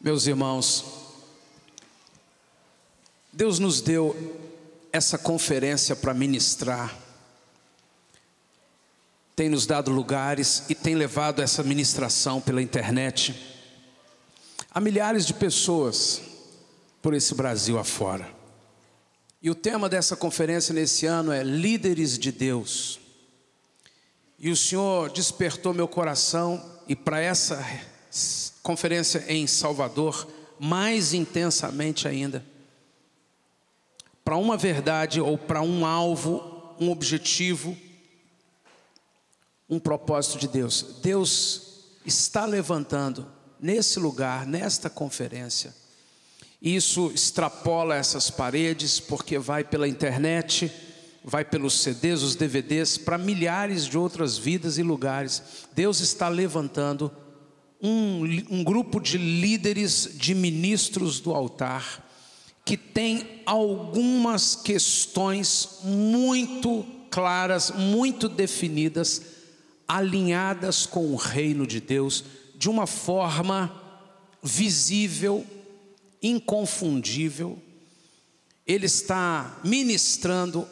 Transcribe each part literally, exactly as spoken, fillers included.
Meus irmãos, Deus nos deu essa conferência para ministrar, tem nos dado lugares e tem levado essa ministração pela internet a milhares de pessoas por esse Brasil afora. E o tema dessa conferência nesse ano é Líderes de Deus. E o Senhor despertou meu coração, e para essa conferência em Salvador, mais intensamente ainda, para uma verdade ou para um alvo, um objetivo, um propósito de Deus. Deus está levantando nesse lugar, nesta conferência. Isso extrapola essas paredes, porque vai pela internet, vai pelos C Ds, os D V Ds, para milhares de outras vidas e lugares. Deus está levantando um, um grupo de líderes, de ministros do altar, que tem algumas questões muito claras, muito definidas, alinhadas com o reino de Deus, de uma forma visível, inconfundível. Ele está ministrando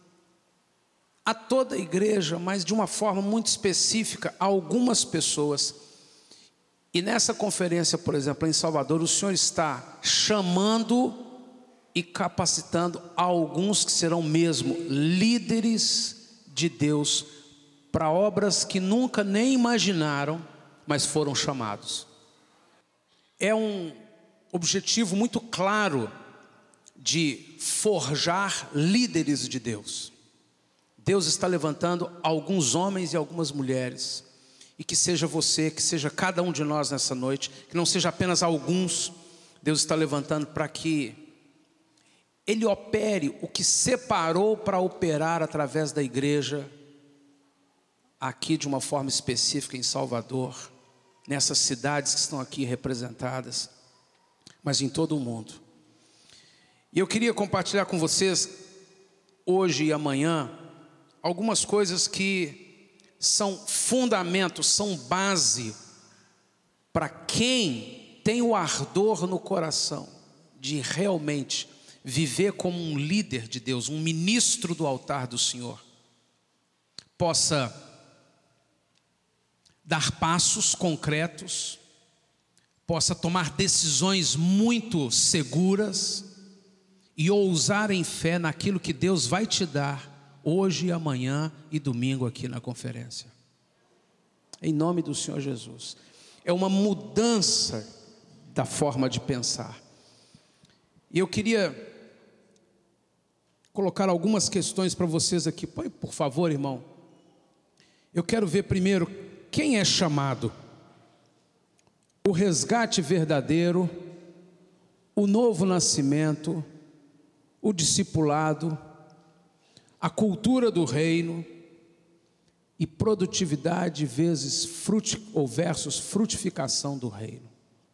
a toda a igreja, mas de uma forma muito específica a algumas pessoas. E nessa conferência, por exemplo, em Salvador, o Senhor está chamando e capacitando alguns que serão mesmo líderes de Deus para obras que nunca nem imaginaram, mas foram chamados. É um objetivo muito claro de forjar líderes de Deus. Deus está levantando alguns homens e algumas mulheres, e que seja você, que seja cada um de nós nessa noite, que não seja apenas alguns. Deus está levantando para que Ele opere o que separou para operar através da igreja, aqui de uma forma específica em Salvador, nessas cidades que estão aqui representadas, mas em todo o mundo. E eu queria compartilhar com vocês, hoje e amanhã, algumas coisas que são fundamentos, são base para quem tem o ardor no coração de realmente viver como um líder de Deus, um ministro do altar do Senhor, possa dar passos concretos, possa tomar decisões muito seguras e ousar em fé naquilo que Deus vai te dar hoje, amanhã e domingo aqui na conferência. Em nome do Senhor Jesus. É uma mudança da forma de pensar. E eu queria colocar algumas questões para vocês aqui. Põe, por favor, irmão. Eu quero ver primeiro quem é chamado. O resgate verdadeiro, o novo nascimento, o discipulado, a cultura do reino e produtividade vezes fruti, ou versus frutificação do reino.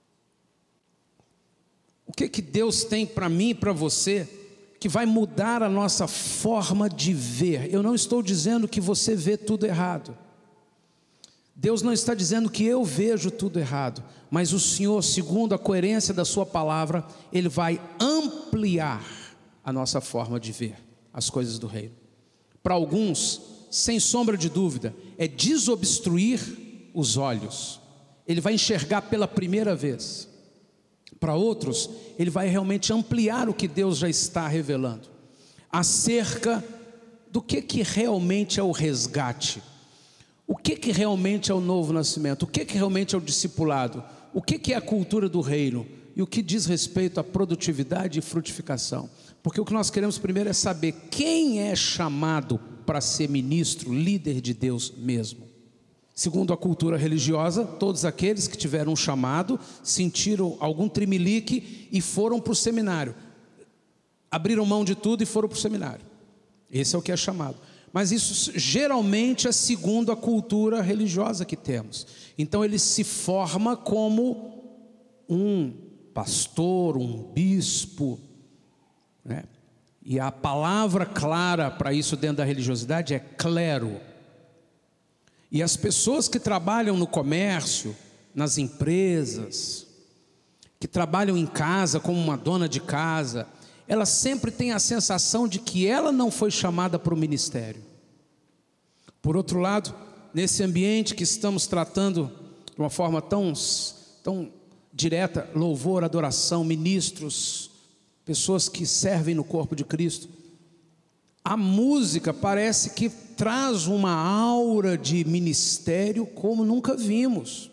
O que que Deus tem para mim e para você que vai mudar a nossa forma de ver? Eu não estou dizendo que você vê tudo errado. Deus não está dizendo que eu vejo tudo errado, mas o Senhor, segundo a coerência da sua palavra, Ele vai ampliar a nossa forma de ver as coisas do reino. Para alguns, sem sombra de dúvida, é desobstruir os olhos. Ele vai enxergar pela primeira vez. Para outros, ele vai realmente ampliar o que Deus já está revelando acerca do que que realmente é o resgate, o que que realmente é o novo nascimento, o que que realmente é o discipulado, o que que é a cultura do reino e o que diz respeito à produtividade e frutificação. Porque o que nós queremos primeiro é saber quem é chamado para ser ministro, líder de Deus mesmo. Segundo a cultura religiosa, todos aqueles que tiveram um chamado, sentiram algum trimelique e foram para o seminário. Abriram mão de tudo e foram para o seminário. Esse é o que é chamado. Mas isso geralmente é segundo a cultura religiosa que temos. Então ele se forma como um pastor, um bispo, né? E a palavra clara para isso dentro da religiosidade é clero. E as pessoas que trabalham no comércio, nas empresas, que trabalham em casa como uma dona de casa, ela sempre tem a sensação de que ela não foi chamada para o ministério. Por outro lado, nesse ambiente que estamos tratando de uma forma tão, tão direta, louvor, adoração, ministros, pessoas que servem no corpo de Cristo, a música parece que traz uma aura de ministério como nunca vimos.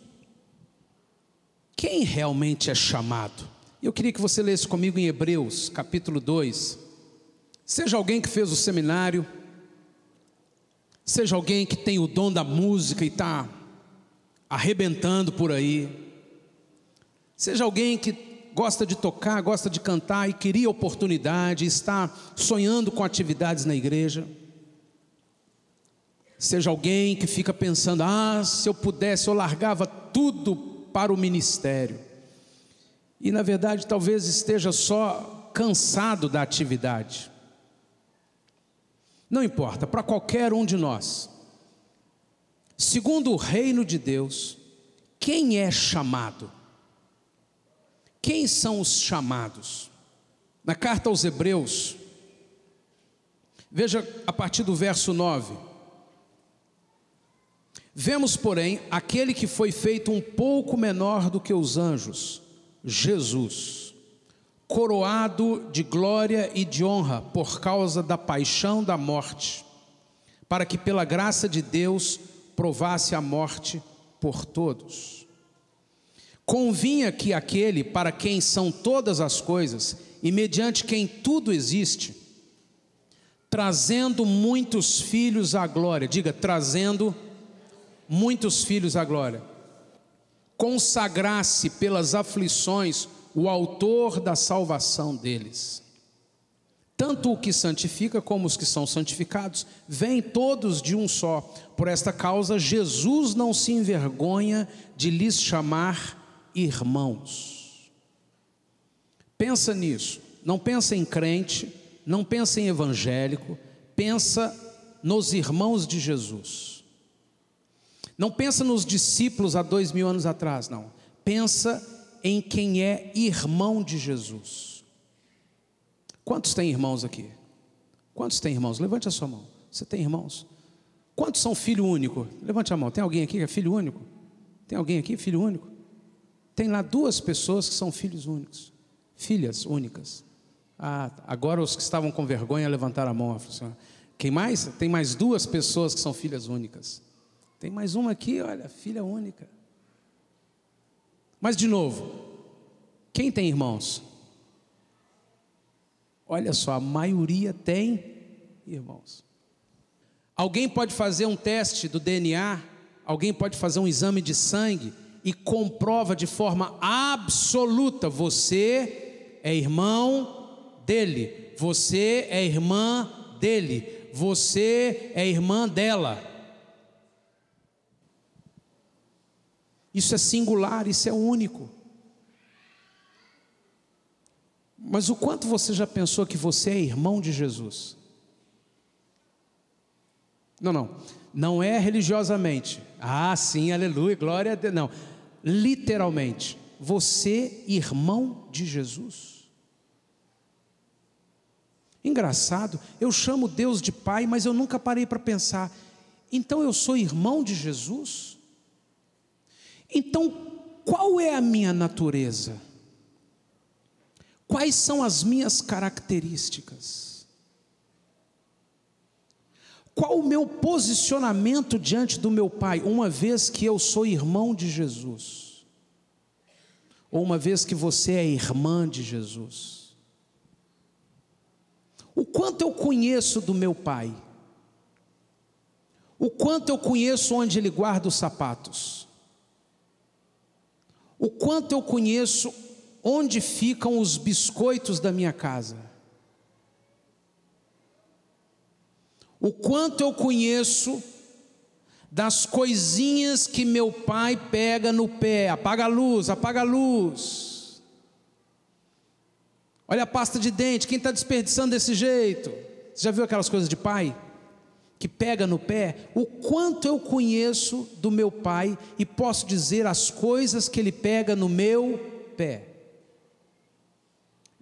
Quem realmente é chamado? Eu queria que você lesse comigo em Hebreus, capítulo dois. Seja alguém que fez o seminário, seja alguém que tem o dom da música e está arrebentando por aí, seja alguém que gosta de tocar, gosta de cantar e queria oportunidade, está sonhando com atividades na igreja, seja alguém que fica pensando, ah, se eu pudesse eu largava tudo para o ministério, e na verdade talvez esteja só cansado da atividade. Não importa, para qualquer um de nós, segundo o reino de Deus, quem é chamado? Quem são os chamados? Na carta aos Hebreus, veja a partir do verso nove. Vemos, porém, aquele que foi feito um pouco menor do que os anjos, Jesus, coroado de glória e de honra por causa da paixão da morte, para que pela graça de Deus provasse a morte por todos. Convinha que aquele para quem são todas as coisas e mediante quem tudo existe, trazendo muitos filhos à glória, diga, trazendo muitos filhos à glória, consagrasse pelas aflições o autor da salvação deles. Tanto o que santifica como os que são santificados, vêm todos de um só. Por esta causa, Jesus não se envergonha de lhes chamar irmãos. Pensa nisso, não pensa em crente, não pensa em evangélico, pensa nos irmãos de Jesus. Não pensa nos discípulos há dois mil anos atrás, não. Pensa em quem é irmão de Jesus. Quantos têm irmãos aqui? Quantos têm irmãos? Levante a sua mão. Você tem irmãos? Quantos são filho único? Levante a mão. Tem alguém aqui que é filho único? Tem alguém aqui filho único? Tem lá duas pessoas que são filhos únicos, filhas únicas. Ah, agora os que estavam com vergonha levantaram a mão. Quem mais? Tem mais duas pessoas que são filhas únicas. Tem mais uma aqui, olha, filha única. Mas de novo, quem tem irmãos? Olha só, a maioria tem irmãos. Alguém pode fazer um teste do D N A, alguém pode fazer um exame de sangue e comprova de forma absoluta, você é irmão dele, você é irmã dele, você é irmã dela. Isso é singular, isso é único. Mas o quanto você já pensou que você é irmão de Jesus? Não, não, não é religiosamente. Ah, sim, aleluia, glória a Deus. Não, literalmente, você irmão de Jesus. Engraçado, eu chamo Deus de Pai, mas eu nunca parei para pensar, então eu sou irmão de Jesus? Então, qual é a minha natureza? Quais são as minhas características? Qual o meu posicionamento diante do meu Pai, uma vez que eu sou irmão de Jesus? Ou uma vez que você é irmã de Jesus? O quanto eu conheço do meu Pai? O quanto eu conheço onde Ele guarda os sapatos? O quanto eu conheço onde ficam os biscoitos da minha casa? O quanto eu conheço das coisinhas que meu pai pega no pé? Apaga a luz, apaga a luz. Olha a pasta de dente, quem está desperdiçando desse jeito? Você já viu aquelas coisas de pai? Que pega no pé? O quanto eu conheço do meu pai e posso dizer as coisas que ele pega no meu pé.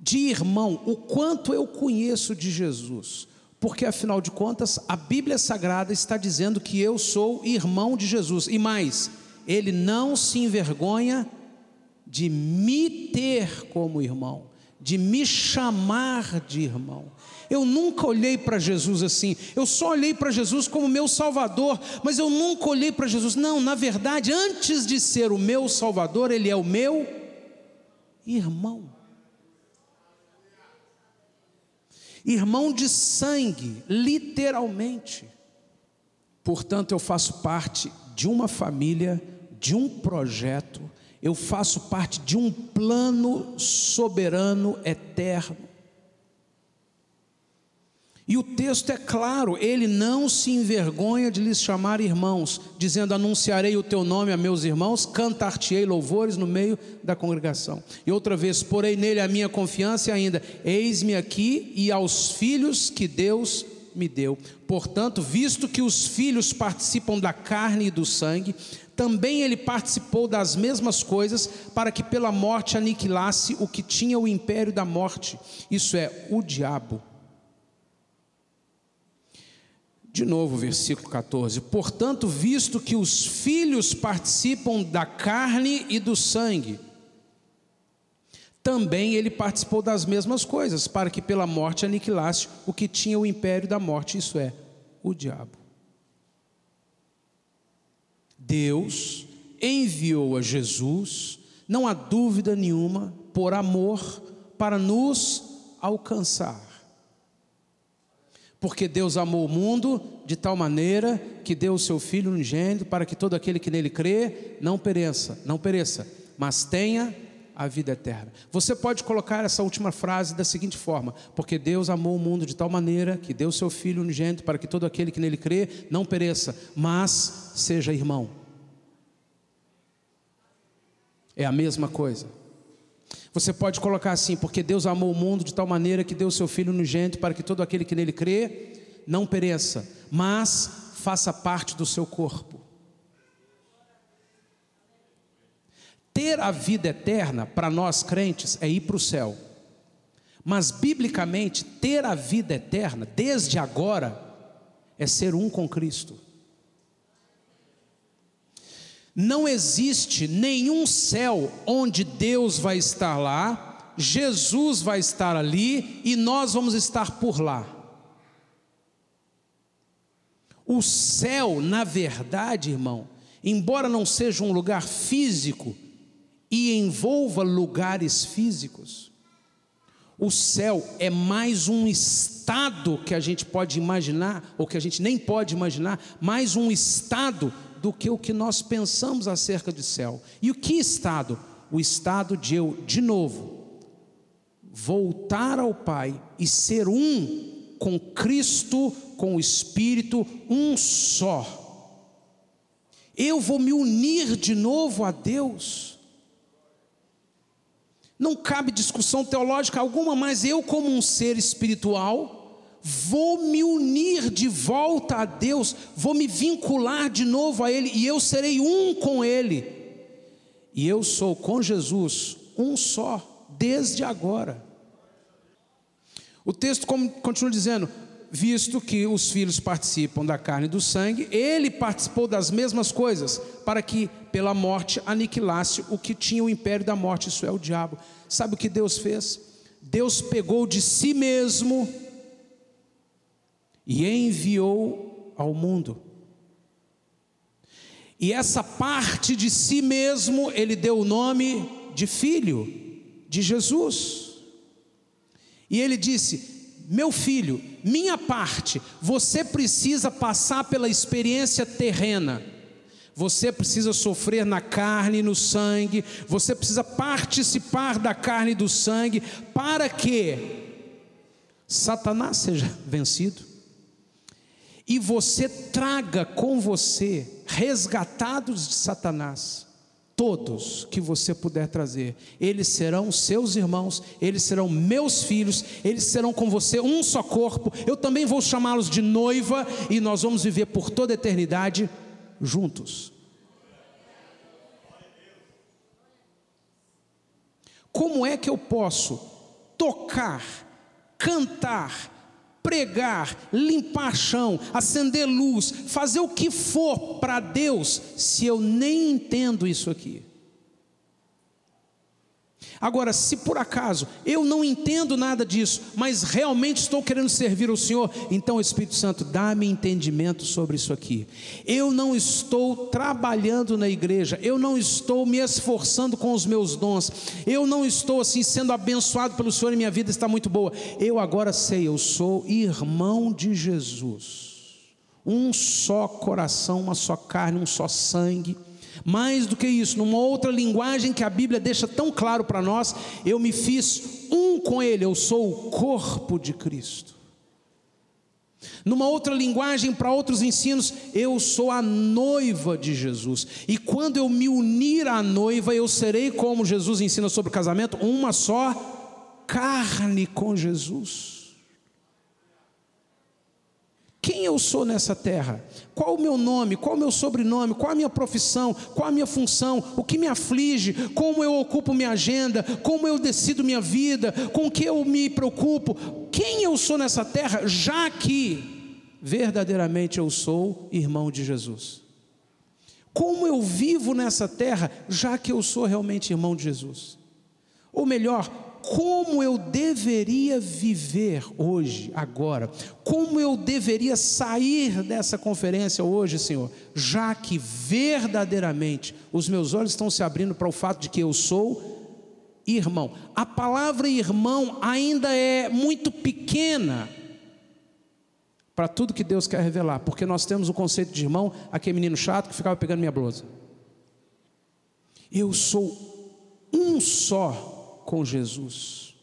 de irmão, o quanto eu conheço de Jesus, porque afinal de contas a Bíblia Sagrada está dizendo que eu sou irmão de Jesus, e mais, ele não se envergonha de me ter como irmão, de me chamar de irmão. Eu nunca olhei para Jesus assim, eu só olhei para Jesus como meu Salvador, mas eu nunca olhei para Jesus, não, na verdade, antes de ser o meu Salvador, ele é o meu irmão. Irmão de sangue, literalmente. Portanto, eu faço parte de uma família, de um projeto, eu faço parte de um plano soberano, eterno. E o texto é claro, ele não se envergonha de lhes chamar irmãos, dizendo: anunciarei o teu nome a meus irmãos, cantar-te-ei louvores no meio da congregação. E outra vez, porei nele a minha confiança, e ainda, eis-me aqui e aos filhos que Deus me deu. Portanto, visto que os filhos participam da carne e do sangue, também ele participou das mesmas coisas, para que pela morte aniquilasse o que tinha o império da morte, isso é, o diabo. De novo, versículo catorze. Portanto, visto que os filhos participam da carne e do sangue, também ele participou das mesmas coisas, para que pela morte aniquilasse o que tinha o império da morte, isso é, o diabo. Deus enviou a Jesus, não há dúvida nenhuma, por amor, para nos alcançar. Porque Deus amou o mundo de tal maneira que deu o seu Filho unigênito, para que todo aquele que nele crê não pereça, não pereça, mas tenha a vida eterna. Você pode colocar essa última frase da seguinte forma: porque Deus amou o mundo de tal maneira que deu o seu Filho unigênito, para que todo aquele que nele crê não pereça, mas seja irmão. É a mesma coisa. Você pode colocar assim: porque Deus amou o mundo de tal maneira que deu o seu Filho unigênito, para que todo aquele que nele crê não pereça, mas faça parte do seu corpo. Ter a vida eterna, para nós crentes, é ir para o céu. Mas biblicamente, ter a vida eterna, desde agora, é ser um com Cristo. Não existe nenhum céu onde Deus vai estar lá, Jesus vai estar ali e nós vamos estar por lá. O céu, na verdade, irmão, embora não seja um lugar físico e envolva lugares físicos, o céu é mais um estado que a gente pode imaginar, ou que a gente nem pode imaginar, mais um estado do que o que nós pensamos acerca de céu. E o que estado? O estado de eu, de novo, voltar ao Pai e ser um com Cristo, com o Espírito, um só. Eu vou me unir de novo a Deus. Não cabe discussão teológica alguma, mas eu, como um ser espiritual, vou me unir de volta a Deus, vou me vincular de novo a Ele, e eu serei um com Ele, e eu sou com Jesus um só, desde agora. O texto continua dizendo: visto que os filhos participam da carne e do sangue, ele participou das mesmas coisas, para que pela morte aniquilasse o que tinha o império da morte, isso é, o diabo. Sabe o que Deus fez? Deus pegou de si mesmo e enviou ao mundo. E essa parte de si mesmo, ele deu o nome de Filho, de Jesus. E ele disse: meu filho, minha parte, você precisa passar pela experiência terrena. Você precisa sofrer na carne e no sangue. Você precisa participar da carne e do sangue, para que Satanás seja vencido e você traga com você, resgatados de Satanás, todos que você puder trazer. Eles serão seus irmãos, eles serão meus filhos, eles serão com você um só corpo. Eu também vou chamá-los de noiva, e nós vamos viver por toda a eternidade juntos. Como é que eu posso tocar, cantar, pregar, limpar chão, acender luz, fazer o que for para Deus, se eu nem entendo isso aqui? Agora, se por acaso eu não entendo nada disso, mas realmente estou querendo servir ao Senhor, então Espírito Santo, dá-me entendimento sobre isso aqui. Eu não estou trabalhando na igreja, eu não estou me esforçando com os meus dons, eu não estou assim sendo abençoado pelo Senhor e minha vida está muito boa. Eu agora sei, eu sou irmão de Jesus, um só coração, uma só carne, um só sangue. Mais do que isso, numa outra linguagem que a Bíblia deixa tão claro para nós, eu me fiz um com Ele, eu sou o corpo de Cristo. Numa outra linguagem, para outros ensinos, eu sou a noiva de Jesus. E quando eu me unir à noiva, eu serei, como Jesus ensina sobre o casamento, uma só carne com Jesus. Quem eu sou nessa terra? Qual o meu nome? Qual o meu sobrenome? Qual a minha profissão? Qual a minha função? O que me aflige? Como eu ocupo minha agenda? Como eu decido minha vida? Com o que eu me preocupo? Quem eu sou nessa terra, já que verdadeiramente eu sou irmão de Jesus? Como eu vivo nessa terra, já que eu sou realmente irmão de Jesus? Ou melhor, como eu deveria viver hoje, agora? Como eu deveria sair dessa conferência hoje, Senhor? Já que verdadeiramente os meus olhos estão se abrindo para o fato de que eu sou irmão. A palavra irmão ainda é muito pequena para tudo que Deus quer revelar, porque nós temos o conceito de irmão, aquele menino chato que ficava pegando minha blusa. Eu sou um só com Jesus.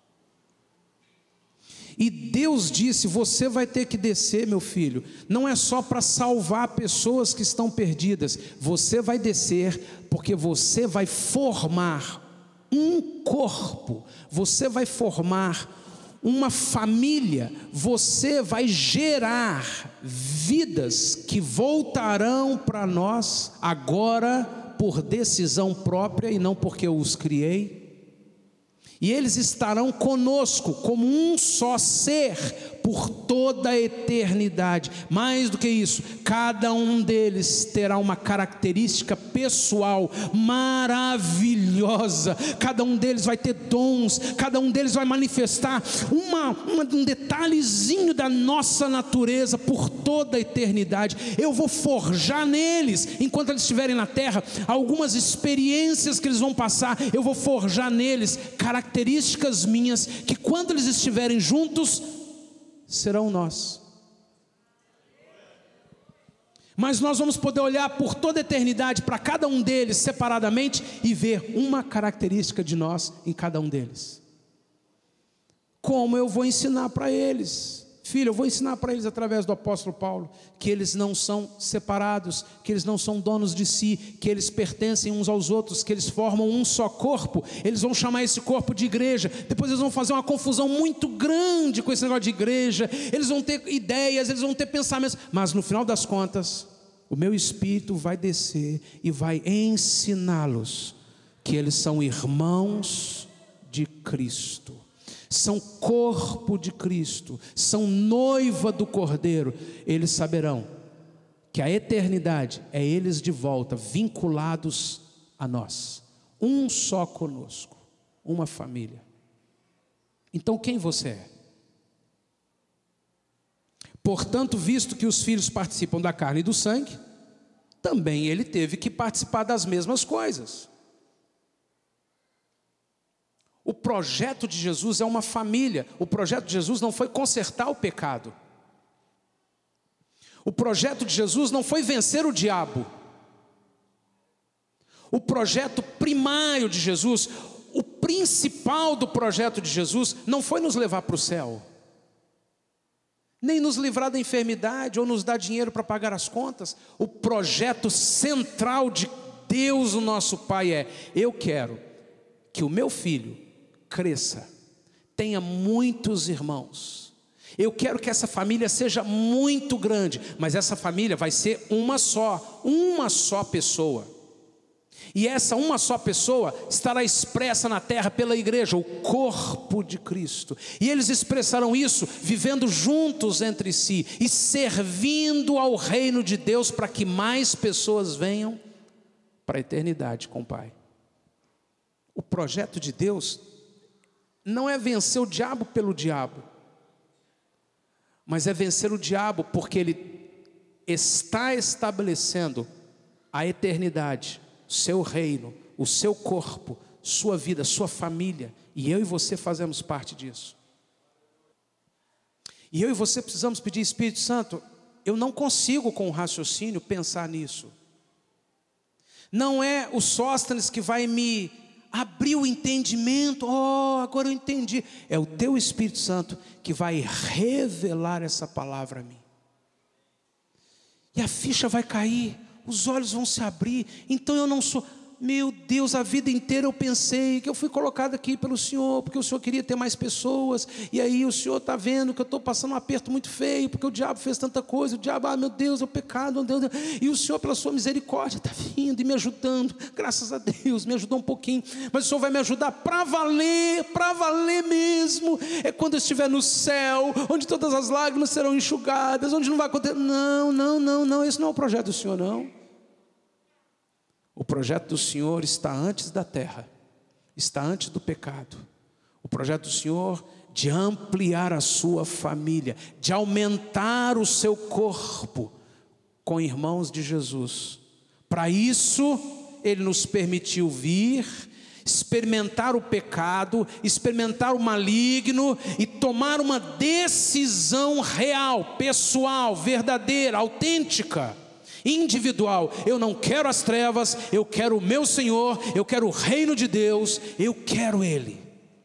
E Deus disse, você vai ter que descer, meu filho, não é só para salvar pessoas que estão perdidas, você vai descer porque você vai formar um corpo, você vai formar uma família, você vai gerar vidas que voltarão para nós agora por decisão própria e não porque eu os criei. E eles estarão conosco como um só ser por toda a eternidade. Mais do que isso, cada um deles terá uma característica pessoal maravilhosa. Cada um deles vai ter dons, cada um deles vai manifestar uma, uma, um detalhezinho da nossa natureza por toda a eternidade. Eu vou forjar neles, enquanto eles estiverem na terra, algumas experiências que eles vão passar, eu vou forjar neles características minhas, que quando eles estiverem juntos, serão nós. Mas nós vamos poder olhar por toda a eternidade para cada um deles separadamente e ver uma característica de nós em cada um deles. Como eu vou ensinar para eles? Filho, eu vou ensinar para eles através do apóstolo Paulo, que eles não são separados, que eles não são donos de si, que eles pertencem uns aos outros, que eles formam um só corpo. Eles vão chamar esse corpo de igreja. Depois eles vão fazer uma confusão muito grande com esse negócio de igreja. Eles vão ter ideias, eles vão ter pensamentos, mas no final das contas, o meu Espírito vai descer e vai ensiná-los que eles são irmãos de Cristo, são corpo de Cristo, são noiva do Cordeiro. Eles saberão que a eternidade é eles de volta, vinculados a nós, um só conosco, uma família. Então quem você é? Portanto, visto que os filhos participam da carne e do sangue, também ele teve que participar das mesmas coisas. O projeto de Jesus é uma família. O projeto de Jesus não foi consertar o pecado. O projeto de Jesus não foi vencer o diabo. O projeto primário de Jesus, o principal do projeto de Jesus, não foi nos levar para o céu, nem nos livrar da enfermidade ou nos dar dinheiro para pagar as contas. O projeto central de Deus, o nosso Pai, é: eu quero que o meu filho cresça, tenha muitos irmãos. Eu quero que essa família seja muito grande, mas essa família vai ser uma só, uma só pessoa. E essa uma só pessoa estará expressa na terra pela igreja, o corpo de Cristo. E eles expressarão isso vivendo juntos entre si e servindo ao reino de Deus para que mais pessoas venham para a eternidade com o Pai. O projeto de Deus não é vencer o diabo pelo diabo, mas é vencer o diabo porque ele está estabelecendo a eternidade, seu reino, o seu corpo, sua vida, sua família, e eu e você fazemos parte disso. E eu e você precisamos pedir: Espírito Santo, eu não consigo com o raciocínio pensar nisso. Não é o Sóstenes que vai me abrir o entendimento, oh, agora eu entendi. É o teu Espírito Santo que vai revelar essa palavra a mim. E a ficha vai cair, os olhos vão se abrir. Então eu não sou... Meu Deus, a vida inteira eu pensei que eu fui colocado aqui pelo Senhor, porque o Senhor queria ter mais pessoas, e aí o Senhor está vendo que eu estou passando um aperto muito feio, porque o diabo fez tanta coisa, o diabo, ah meu Deus, é o pecado, meu Deus, e o Senhor pela sua misericórdia está vindo e me ajudando, graças a Deus, me ajudou um pouquinho, mas o Senhor vai me ajudar para valer, para valer mesmo, é quando eu estiver no céu, onde todas as lágrimas serão enxugadas, onde não vai acontecer, não, não, não, não, esse não é o projeto do Senhor, não. O projeto do Senhor está antes da terra, está antes do pecado. O projeto do Senhor de ampliar a sua família, de aumentar o seu corpo com irmãos de Jesus. Para isso, Ele nos permitiu vir, experimentar o pecado, experimentar o maligno e tomar uma decisão real, pessoal, verdadeira, autêntica, individual. Eu não quero as trevas, eu quero o meu Senhor, eu quero o reino de Deus, eu quero Ele.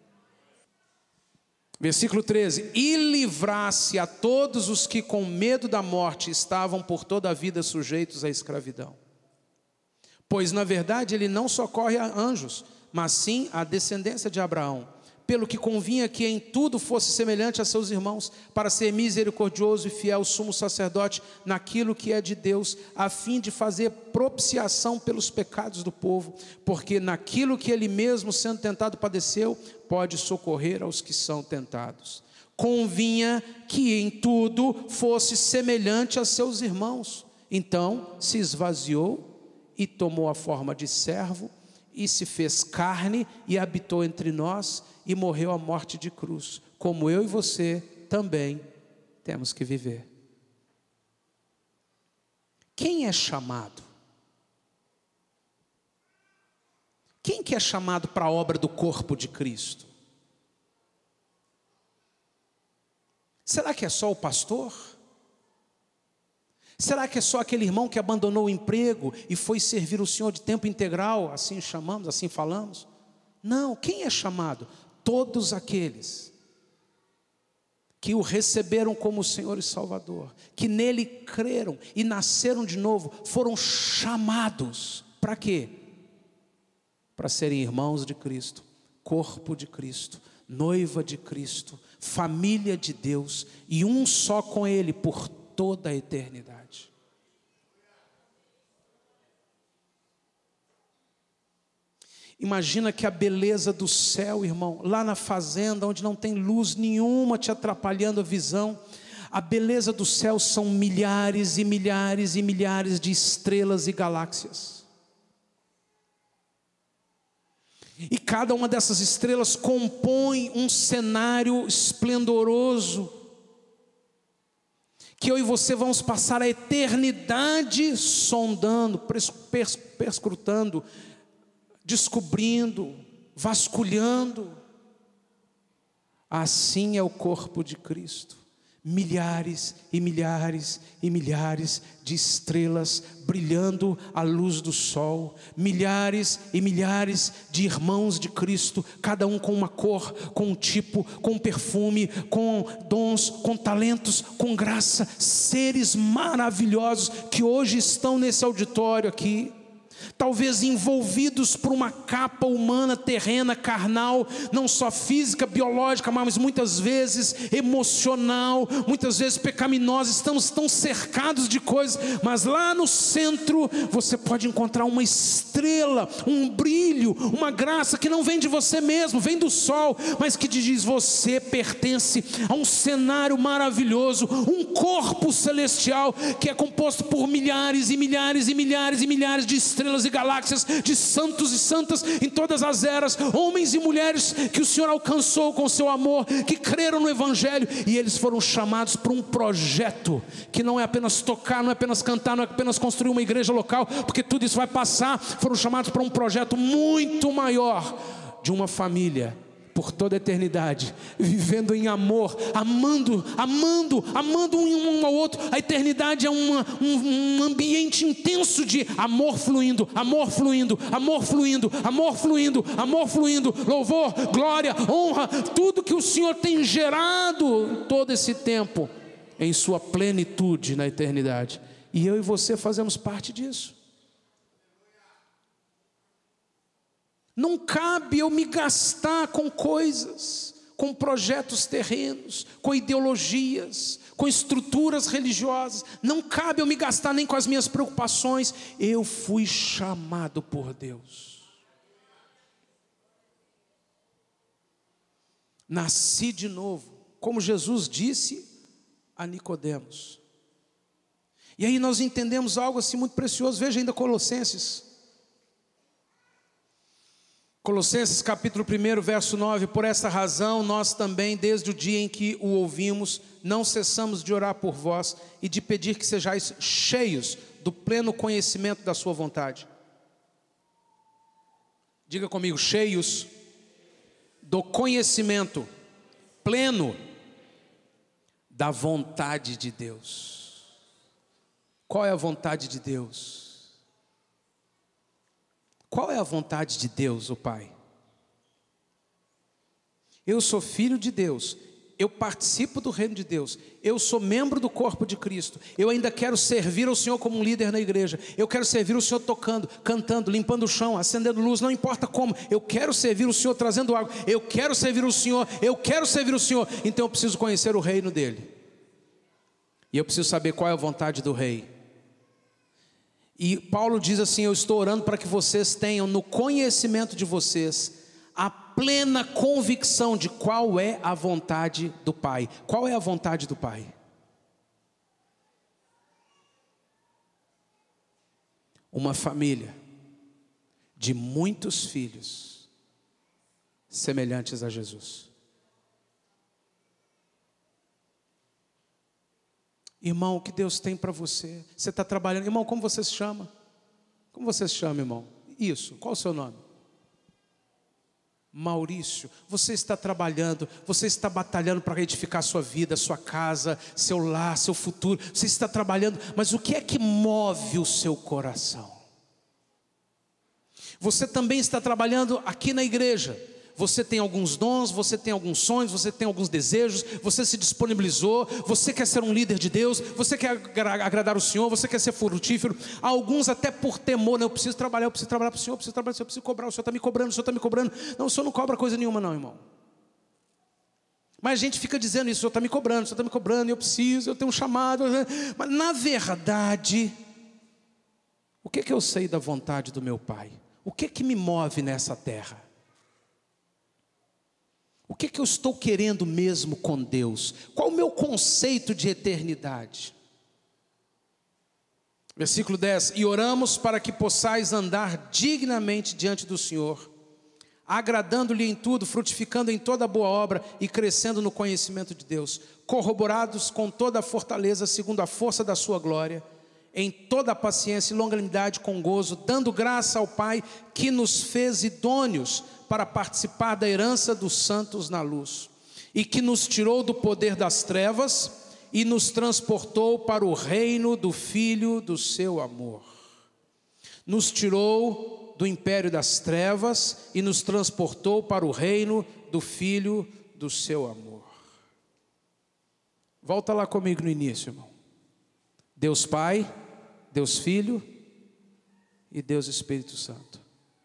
Versículo treze: e livrasse a todos os que com medo da morte estavam por toda a vida sujeitos à escravidão. Pois na verdade Ele não socorre a anjos, mas sim a descendência de Abraão. Pelo que convinha que em tudo fosse semelhante a seus irmãos, para ser misericordioso e fiel sumo sacerdote naquilo que é de Deus, a fim de fazer propiciação pelos pecados do povo, porque naquilo que ele mesmo, sendo tentado, padeceu, pode socorrer aos que são tentados. Convinha que em tudo fosse semelhante a seus irmãos. Então se esvaziou e tomou a forma de servo, e se fez carne e habitou entre nós, e morreu a morte de cruz, como eu e você também temos que viver. Quem é chamado? Quem que é chamado para a obra do corpo de Cristo? Será que é só o pastor? Será que é só aquele irmão que abandonou o emprego e foi servir o Senhor de tempo integral? Assim chamamos, assim falamos? Não, quem é chamado? Todos aqueles que o receberam como Senhor e Salvador, que nele creram e nasceram de novo, foram chamados para quê? Para serem irmãos de Cristo, corpo de Cristo, noiva de Cristo, família de Deus e um só com Ele por toda a eternidade. Imagina que a beleza do céu, irmão, lá na fazenda, onde não tem luz nenhuma te atrapalhando a visão, a beleza do céu são milhares e milhares e milhares de estrelas e galáxias. E cada uma dessas estrelas compõe um cenário esplendoroso, que eu e você vamos passar a eternidade sondando, perscrutando, descobrindo, vasculhando. Assim é o corpo de Cristo. Milhares e milhares e milhares de estrelas brilhando à luz do sol, milhares e milhares de irmãos de Cristo, cada um com uma cor, com um tipo, com um perfume, com dons, com talentos, com graça, seres maravilhosos que hoje estão nesse auditório aqui. talvez envolvidos por uma capa humana, terrena, carnal, não só física, biológica, mas muitas vezes emocional, muitas vezes pecaminosa. Estamos tão cercados de coisas, mas lá no centro você pode encontrar uma estrela, um brilho, uma graça que não vem de você mesmo, vem do sol, mas que te diz: você pertence a um cenário maravilhoso, um corpo celestial que é composto por milhares e milhares e milhares e milhares de estrelas e galáxias, de santos e santas em todas as eras, homens e mulheres que o Senhor alcançou com seu amor, que creram no Evangelho, e eles foram chamados para um projeto que não é apenas tocar, não é apenas cantar, não é apenas construir uma igreja local, porque tudo isso vai passar. Foram chamados para um projeto muito maior, de uma família por toda a eternidade, vivendo em amor, amando, amando, amando um ao outro. A eternidade é uma, um, um ambiente intenso de amor fluindo, amor fluindo, amor fluindo, amor fluindo, amor fluindo, louvor, glória, honra, tudo que o Senhor tem gerado todo esse tempo, em sua plenitude na eternidade. E eu e você fazemos parte disso. Não cabe eu me gastar com coisas, com projetos terrenos, com ideologias, com estruturas religiosas. Não cabe eu me gastar nem com as minhas preocupações. Eu fui chamado por Deus. Nasci de novo, como Jesus disse a Nicodemos. E aí nós entendemos algo assim muito precioso. Veja ainda Colossenses. Colossenses capítulo um, verso nove: por esta razão nós também, desde o dia em que o ouvimos, não cessamos de orar por vós e de pedir que sejais cheios do pleno conhecimento da sua vontade. Diga comigo: cheios do conhecimento pleno da vontade de Deus. Qual é a vontade de Deus? Qual é a vontade de Deus, o Pai? Eu sou filho de Deus, eu participo do reino de Deus, eu sou membro do corpo de Cristo, eu ainda quero servir ao Senhor como um líder na igreja, eu quero servir o Senhor tocando, cantando, limpando o chão, acendendo luz, não importa como, eu quero servir o Senhor trazendo água, eu quero servir o Senhor, eu quero servir o Senhor, então eu preciso conhecer o reino dele, e eu preciso saber qual é a vontade do rei. E Paulo diz assim: eu estou orando para que vocês tenham no conhecimento de vocês a plena convicção de qual é a vontade do Pai. Qual é a vontade do Pai? Uma família de muitos filhos semelhantes a Jesus. Irmão, o que Deus tem para você? Você está trabalhando. Irmão, como você se chama? Como você se chama, irmão? Isso, qual o seu nome? Maurício. Você está trabalhando, você está batalhando para edificar sua vida, sua casa, seu lar, seu futuro. Você está trabalhando, mas o que é que move o seu coração? Você também está trabalhando aqui na igreja. Você tem alguns dons, você tem alguns sonhos, você tem alguns desejos, você se disponibilizou, você quer ser um líder de Deus, você quer agradar o Senhor, você quer ser frutífero. Alguns até por temor: não, eu preciso trabalhar, eu preciso trabalhar para o Senhor, eu preciso trabalhar, eu preciso cobrar, o Senhor está me cobrando, o Senhor está me cobrando. Não, o Senhor não cobra coisa nenhuma não, irmão. Mas a gente fica dizendo isso: o Senhor está me cobrando, o Senhor está me cobrando, eu preciso, eu tenho um chamado. Mas na verdade, o que é que eu sei da vontade do meu Pai? O que é que me move nessa terra? O que é que eu estou querendo mesmo com Deus? Qual o meu conceito de eternidade? Versículo dez: e oramos para que possais andar dignamente diante do Senhor, agradando-lhe em tudo, frutificando em toda boa obra e crescendo no conhecimento de Deus, corroborados com toda a fortaleza, segundo a força da sua glória, em toda a paciência e longanimidade com gozo, dando graça ao Pai que nos fez idôneos para participar da herança dos santos na luz, e que nos tirou do poder das trevas e nos transportou para o reino do Filho do seu amor. Nos tirou do império das trevas e nos transportou para o reino do Filho do seu amor. Volta lá comigo no início, irmão. Deus Pai, Deus Filho e Deus Espírito Santo.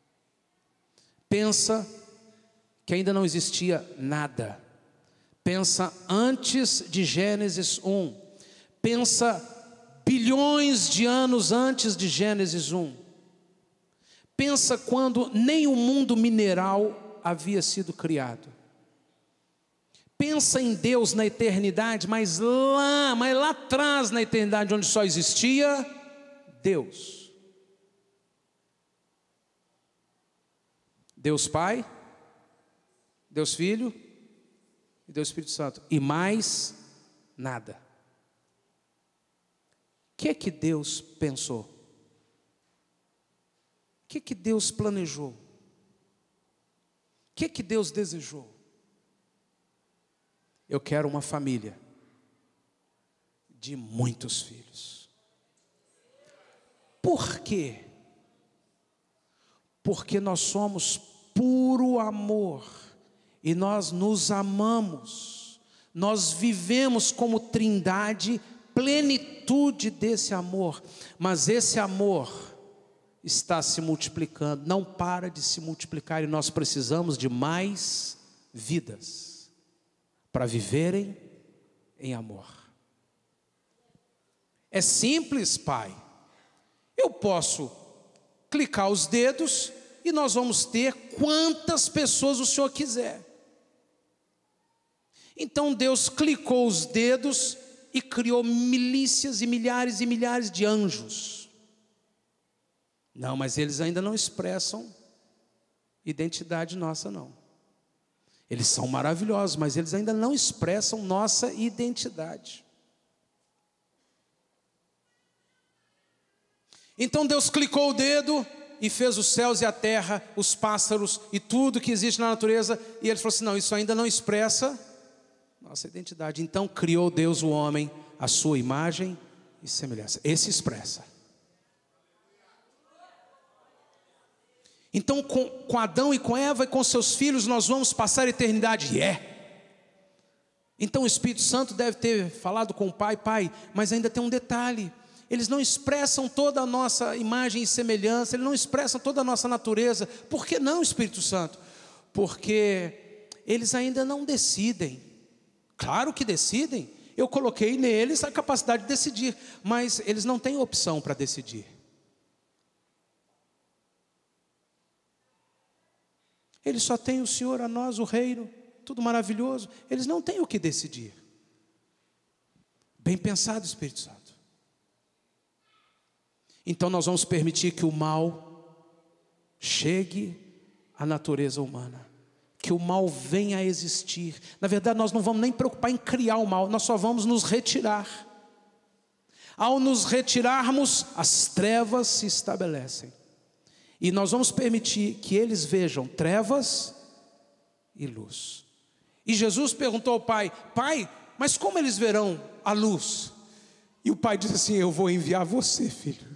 Pensa que ainda não existia nada. Pensa antes de Gênesis um. Pensa bilhões de anos antes de Gênesis um. Pensa quando nem o mundo mineral havia sido criado. Pensa em Deus na eternidade, mas lá, mas lá atrás na eternidade onde só existia Deus. Deus Pai, Deus Filho e Deus Espírito Santo. E mais nada. O que é que Deus pensou? O que é que Deus planejou? O que é que Deus desejou? Eu quero uma família de muitos filhos. Por quê? Porque nós somos puro amor e nós nos amamos. Nós vivemos como trindade, plenitude desse amor, mas esse amor está se multiplicando, não para de se multiplicar, e nós precisamos de mais vidas para viverem em amor. É simples, Pai. Eu posso clicar os dedos e nós vamos ter quantas pessoas o Senhor quiser. Então Deus clicou os dedos e criou milícias e milhares e milhares de anjos. Não, mas eles ainda não expressam identidade nossa, não. Eles são maravilhosos, mas eles ainda não expressam nossa identidade. Então Deus clicou o dedo e fez os céus e a terra, os pássaros e tudo que existe na natureza. E ele falou assim, não, isso ainda não expressa nossa identidade. Então criou Deus o homem, a sua imagem e semelhança. Esse expressa. Então com, com Adão e com Eva e com seus filhos nós vamos passar a eternidade. E é. Então o Espírito Santo deve ter falado com o Pai, Pai, mas ainda tem um detalhe. Eles não expressam toda a nossa imagem e semelhança, eles não expressam toda a nossa natureza. Por que não, Espírito Santo? Porque eles ainda não decidem. Claro que decidem. Eu coloquei neles a capacidade de decidir, mas eles não têm opção para decidir. Eles só têm o Senhor, a nós, o reino, tudo maravilhoso. Eles não têm o que decidir. Bem pensado, Espírito Santo. Então nós vamos permitir que o mal chegue à natureza humana, que o mal venha a existir. Na verdade nós não vamos nem preocupar em criar o mal, nós só vamos nos retirar. Ao nos retirarmos, as trevas se estabelecem. E nós vamos permitir que eles vejam trevas e luz. E Jesus perguntou ao Pai, Pai, mas como eles verão a luz? E o Pai disse assim, eu vou enviar você, filho.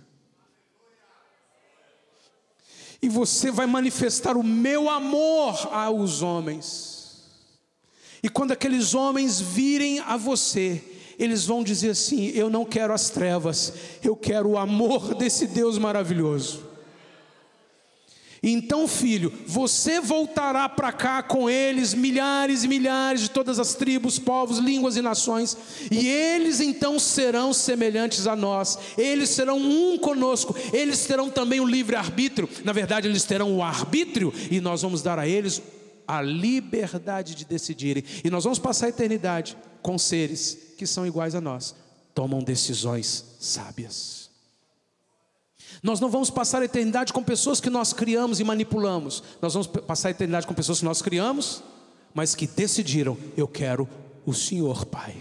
E você vai manifestar o meu amor aos homens. E quando aqueles homens virem a você, eles vão dizer assim, eu não quero as trevas, eu quero o amor desse Deus maravilhoso. Então, filho, você voltará para cá com eles, milhares e milhares de todas as tribos, povos, línguas e nações, e eles então serão semelhantes a nós, eles serão um conosco, eles terão também o livre-arbítrio, na verdade eles terão o arbítrio, e nós vamos dar a eles a liberdade de decidirem, e nós vamos passar a eternidade com seres que são iguais a nós, tomam decisões sábias. Nós não vamos passar a eternidade com pessoas que nós criamos e manipulamos. Nós vamos passar a eternidade com pessoas que nós criamos, mas que decidiram, eu quero o Senhor, Pai.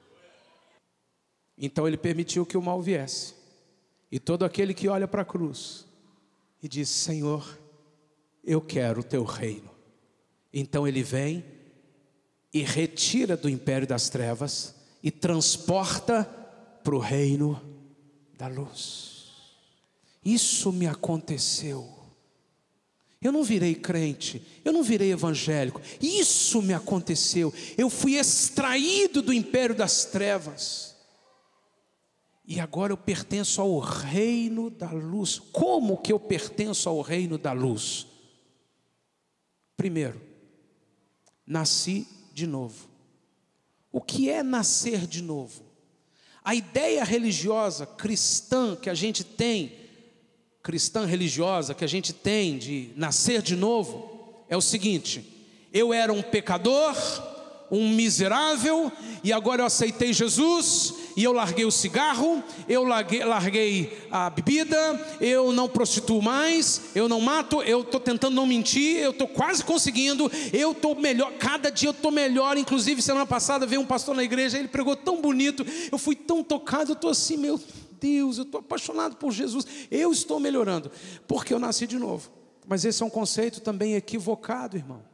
Então ele permitiu que o mal viesse. E todo aquele que olha para a cruz e diz, Senhor, eu quero o teu reino. Então ele vem e retira do império das trevas e transporta para o reino da luz. Isso me aconteceu. Eu não virei crente, eu não virei evangélico. Isso me aconteceu. Eu fui extraído do império das trevas. E agora eu pertenço ao reino da luz. Como que eu pertenço ao reino da luz? Primeiro, nasci de novo. O que é nascer de novo? A ideia religiosa cristã que a gente tem, cristã religiosa que a gente tem de nascer de novo, é o seguinte: eu era um pecador, um miserável, e agora eu aceitei Jesus, e eu larguei o cigarro, eu larguei, larguei a bebida, eu não prostituo mais, eu não mato, eu estou tentando não mentir, eu estou quase conseguindo, eu estou melhor, cada dia eu estou melhor. Inclusive semana passada veio um pastor na igreja, ele pregou tão bonito, eu fui tão tocado, eu estou assim, meu Deus, eu estou apaixonado por Jesus, eu estou melhorando, porque eu nasci de novo. Mas esse é um conceito também equivocado, irmão.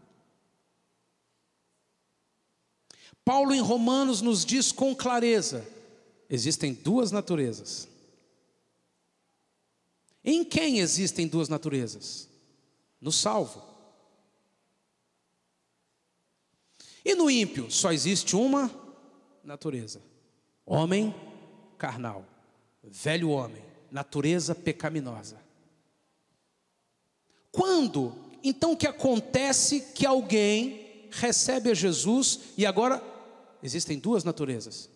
Paulo em Romanos nos diz com clareza: existem duas naturezas. Em quem existem duas naturezas? No salvo. E no ímpio só existe uma natureza: homem carnal, velho homem, natureza pecaminosa. Quando então que acontece que alguém recebe a Jesus e agora existem duas naturezas?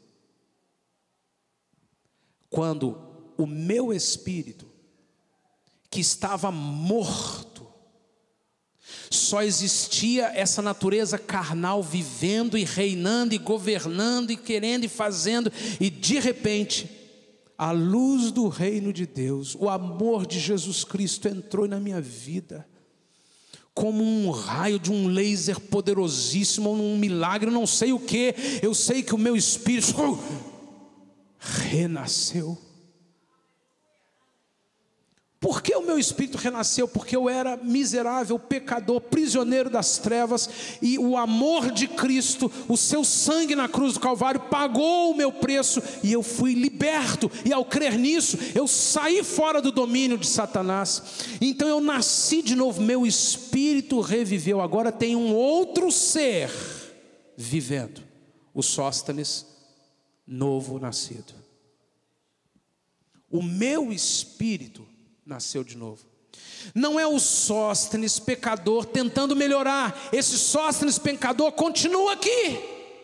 Quando o meu espírito, que estava morto, só existia essa natureza carnal vivendo e reinando e governando e querendo e fazendo, e de repente a luz do reino de Deus, o amor de Jesus Cristo entrou na minha vida como um raio de um laser poderosíssimo, um milagre, eu não sei o que. Eu sei que o meu espírito uh, renasceu. Por que o meu espírito renasceu? Porque eu era miserável, pecador, prisioneiro das trevas, e o amor de Cristo, o seu sangue na cruz do Calvário, pagou o meu preço, e eu fui liberto, e ao crer nisso, eu saí fora do domínio de Satanás. Então eu nasci de novo, meu espírito reviveu, agora tem um outro ser vivendo, o Sóstenes novo nascido. O meu espírito nasceu de novo. Não é o Sóstenes pecador tentando melhorar. Esse Sóstenes pecador continua aqui.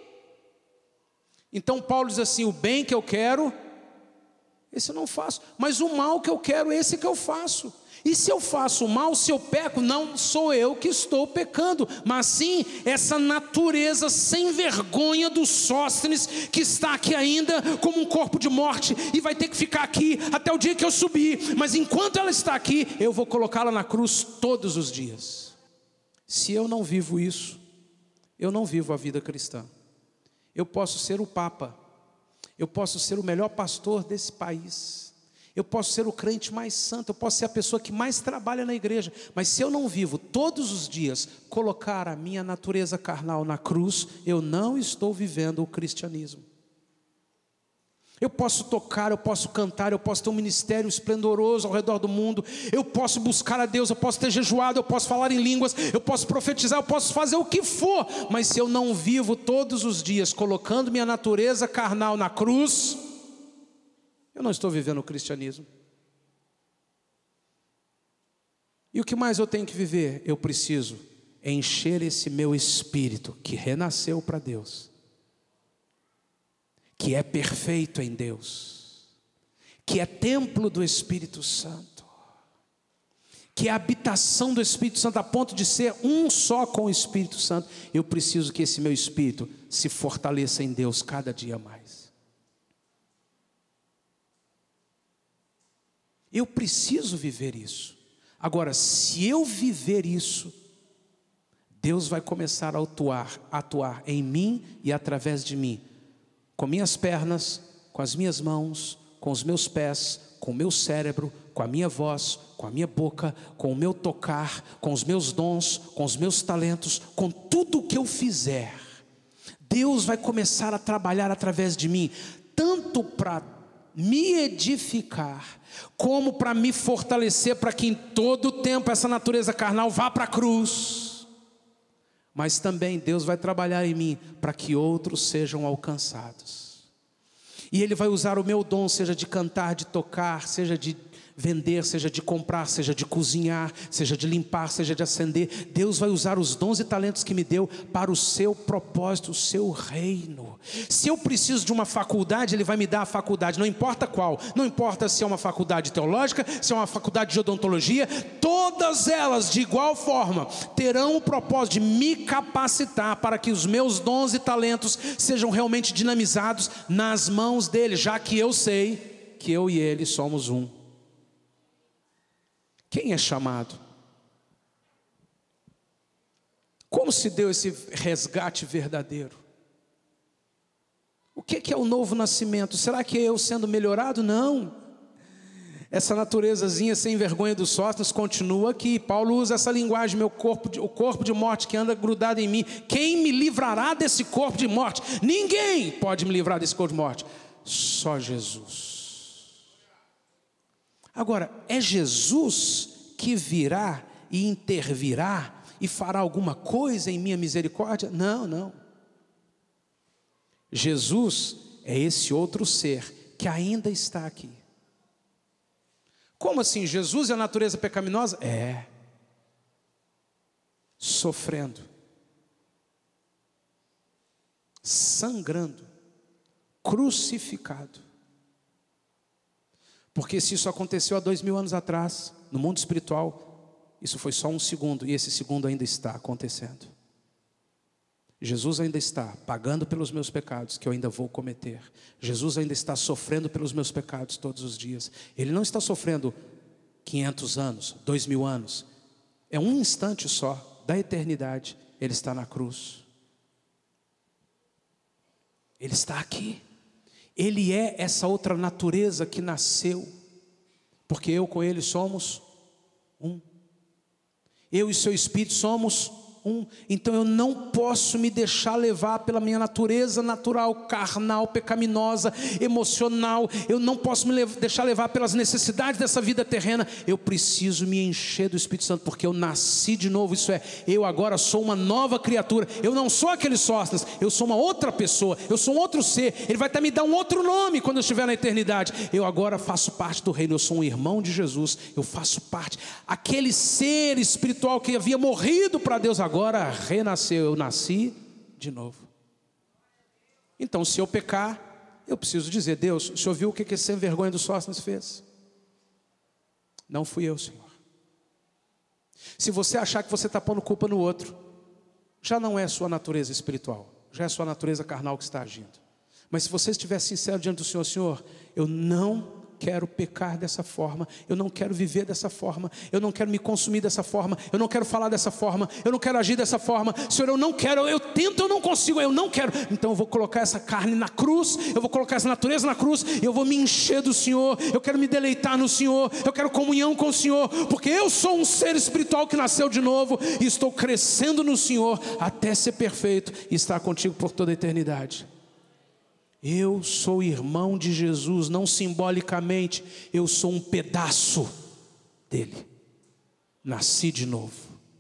Então Paulo diz assim: o bem que eu quero, esse eu não faço, mas o mal que eu quero, esse que eu faço. E se eu faço o mal, se eu peco, não sou eu que estou pecando, mas sim essa natureza sem vergonha do Sóstenes, que está aqui ainda como um corpo de morte, e vai ter que ficar aqui até o dia que eu subir. Mas enquanto ela está aqui, eu vou colocá-la na cruz todos os dias. Se eu não vivo isso, eu não vivo a vida cristã. Eu posso ser o Papa, eu posso ser o melhor pastor desse país, eu posso ser o crente mais santo, eu posso ser a pessoa que mais trabalha na igreja, mas se eu não vivo todos os dias colocar a minha natureza carnal na cruz, eu não estou vivendo o cristianismo. Eu posso tocar, eu posso cantar, eu posso ter um ministério esplendoroso ao redor do mundo, eu posso buscar a Deus, eu posso ter jejuado, eu posso falar em línguas, eu posso profetizar, eu posso fazer o que for, mas se eu não vivo todos os dias colocando minha natureza carnal na cruz, eu não estou vivendo o cristianismo. E o que mais eu tenho que viver? Eu preciso encher esse meu espírito que renasceu para Deus, que é perfeito em Deus, que é templo do Espírito Santo, que é a habitação do Espírito Santo a ponto de ser um só com o Espírito Santo. Eu preciso que esse meu espírito se fortaleça em Deus cada dia mais. Eu preciso viver isso. Agora, se eu viver isso, Deus vai começar a atuar, a atuar em mim e através de mim, com minhas pernas, com as minhas mãos, com os meus pés, com o meu cérebro, com a minha voz, com a minha boca, com o meu tocar, com os meus dons, com os meus talentos, com tudo o que eu fizer. Deus vai começar a trabalhar através de mim, tanto para me edificar, como para me fortalecer, para que em todo tempo essa natureza carnal vá para a cruz. Mas também Deus vai trabalhar em mim para que outros sejam alcançados. E Ele vai usar o meu dom, seja de cantar, de tocar, seja de vender, seja de comprar, seja de cozinhar, seja de limpar, seja de acender. Deus vai usar os dons e talentos que me deu para o seu propósito, o seu reino. Se eu preciso de uma faculdade, Ele vai me dar a faculdade, não importa qual, não importa se é uma faculdade teológica, se é uma faculdade de odontologia, todas elas de igual forma terão o propósito de me capacitar para que os meus dons e talentos sejam realmente dinamizados nas mãos dele, já que eu sei que eu e ele somos um. Quem é chamado? Como se deu esse resgate verdadeiro? O que é o novo nascimento? Será que é eu sendo melhorado? Não. Essa naturezazinha sem vergonha dos Sóstenes continua aqui. Paulo usa essa linguagem, meu corpo, de, o corpo de morte que anda grudado em mim. Quem me livrará desse corpo de morte? Ninguém pode me livrar desse corpo de morte. Só Jesus. Agora, é Jesus que virá e intervirá e fará alguma coisa em minha misericórdia? Não, não. Jesus é esse outro ser que ainda está aqui. Como assim? Jesus é a natureza pecaminosa? É. Sofrendo. Sangrando. Crucificado. Porque se isso aconteceu há dois mil anos atrás, no mundo espiritual, isso foi só um segundo, e esse segundo ainda está acontecendo. Jesus ainda está pagando pelos meus pecados, que eu ainda vou cometer. Jesus ainda está sofrendo pelos meus pecados todos os dias. Ele não está sofrendo quinhentos anos, dois mil anos. É um instante só, da eternidade, Ele está na cruz. Ele está aqui. Ele é essa outra natureza que nasceu, porque eu com Ele somos um. Eu e seu Espírito somos um. Então eu não posso me deixar levar pela minha natureza natural, carnal, pecaminosa, emocional. Eu não posso me lev- deixar levar pelas necessidades dessa vida terrena. Eu preciso me encher do Espírito Santo, porque eu nasci de novo. Isso é, eu agora sou uma nova criatura. Eu não sou aquele Sóstenes, eu sou uma outra pessoa, eu sou um outro ser. Ele vai até me dar um outro nome quando eu estiver na eternidade. Eu agora faço parte do reino, eu sou um irmão de Jesus. Eu faço parte, aquele ser espiritual que havia morrido para Deus, agora Agora renasceu, eu nasci de novo. Então, se eu pecar, eu preciso dizer: Deus, o Senhor viu o que esse sem vergonha do Sóstenes fez? Não fui eu, Senhor. Se você achar que você está pondo culpa no outro, já não é sua natureza espiritual, já é sua natureza carnal que está agindo. Mas se você estiver sincero diante do Senhor: Senhor, eu não quero pecar dessa forma, eu não quero viver dessa forma, eu não quero me consumir dessa forma, eu não quero falar dessa forma, eu não quero agir dessa forma. Senhor, eu não quero, eu tento, eu não consigo, eu não quero. Então eu vou colocar essa carne na cruz, eu vou colocar essa natureza na cruz, eu vou me encher do Senhor, eu quero me deleitar no Senhor, eu quero comunhão com o Senhor, porque eu sou um ser espiritual que nasceu de novo e estou crescendo no Senhor até ser perfeito e estar contigo por toda a eternidade. Eu sou irmão de Jesus, não simbolicamente, eu sou um pedaço dele. Nasci de novo.